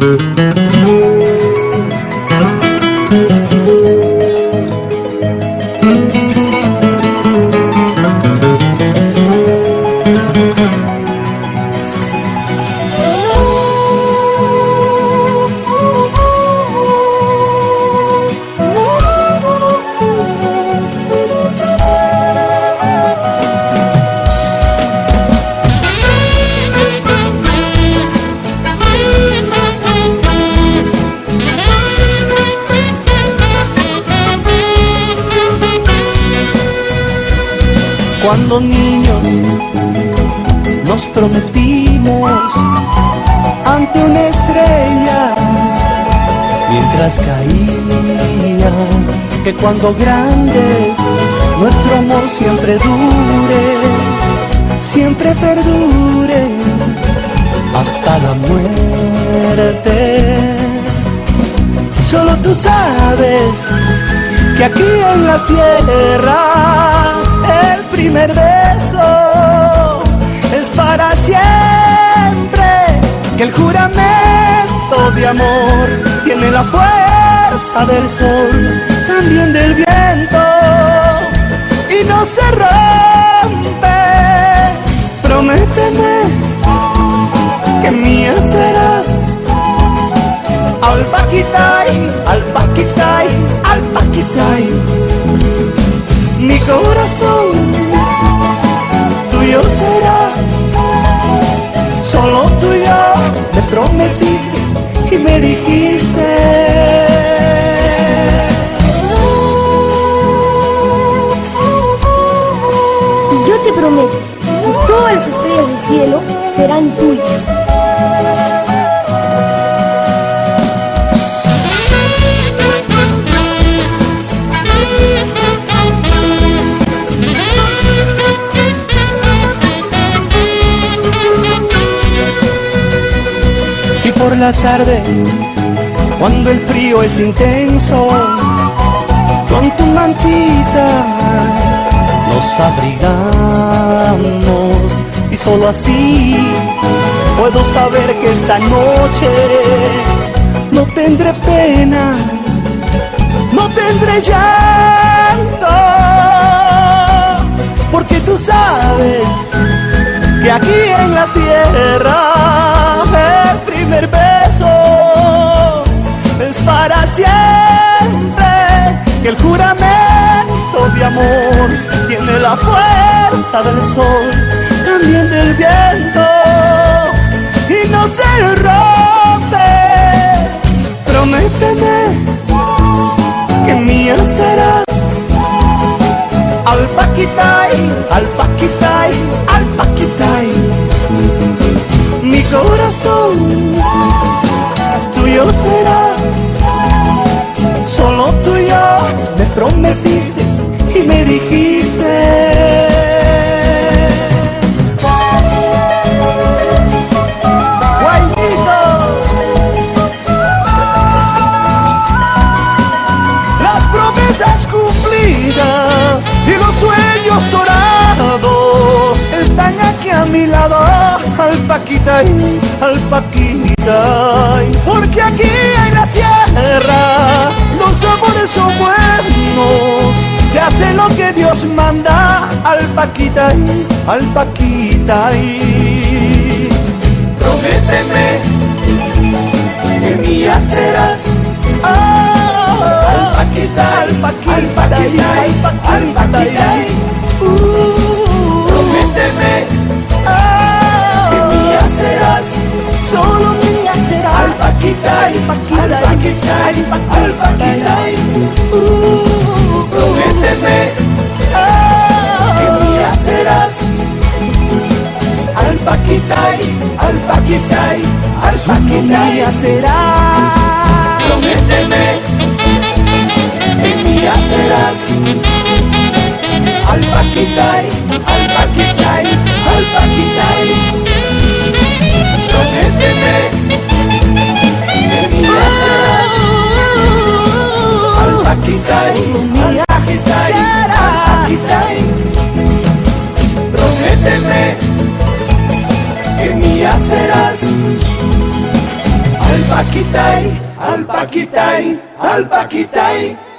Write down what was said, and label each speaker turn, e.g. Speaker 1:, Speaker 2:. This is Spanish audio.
Speaker 1: Cuando niños nos prometimos ante una estrella mientras caía, que cuando grandes nuestro amor siempre dure, siempre perdure hasta la muerte. Solo tú sabes que aquí en la sierra el primer beso es para siempre, que el juramento de amor tiene la fuerza del sol, también del viento, y no se rompe. Prométeme que mía serás. Al paquitay, al paquitay, al paquitay. Mi corazón tuyo será, solo tuyo me prometiste y me dijiste.
Speaker 2: Y yo te prometo que todas las estrellas del cielo serán tuyas.
Speaker 1: Por la tarde, cuando el frío es intenso, con tu mantita nos abrigamos, y solo así puedo saber que esta noche no tendré penas, no tendré llanto, porque tú sabes que aquí en la sierra el primer beso es para siempre, que el juramento de amor tiene la fuerza del sol, también del viento, y no se rompe. Prométeme que mía serás. Al paquitay, al paquitay, al paquitay. Mi corazón tuyo será, solo tuyo me prometiste y me dijiste. Guayito, las promesas cumplidas y los sueños dorados están aquí a mi lado. Al paquitay, porque aquí en la sierra los amores son buenos, se hace lo que Dios manda. Al paquitay, prométeme que mía serás. Al paquitay, prométeme que mía serás, solo mía serás. Al paquitay, prométeme que mía serás. Al paquitay, mía serás. Prométeme que mía serás. Al paquitay, prométeme que mía serás. Al paquitay, prométeme que mía serás. Al Paquitay, al Paquitay, al Paquitay.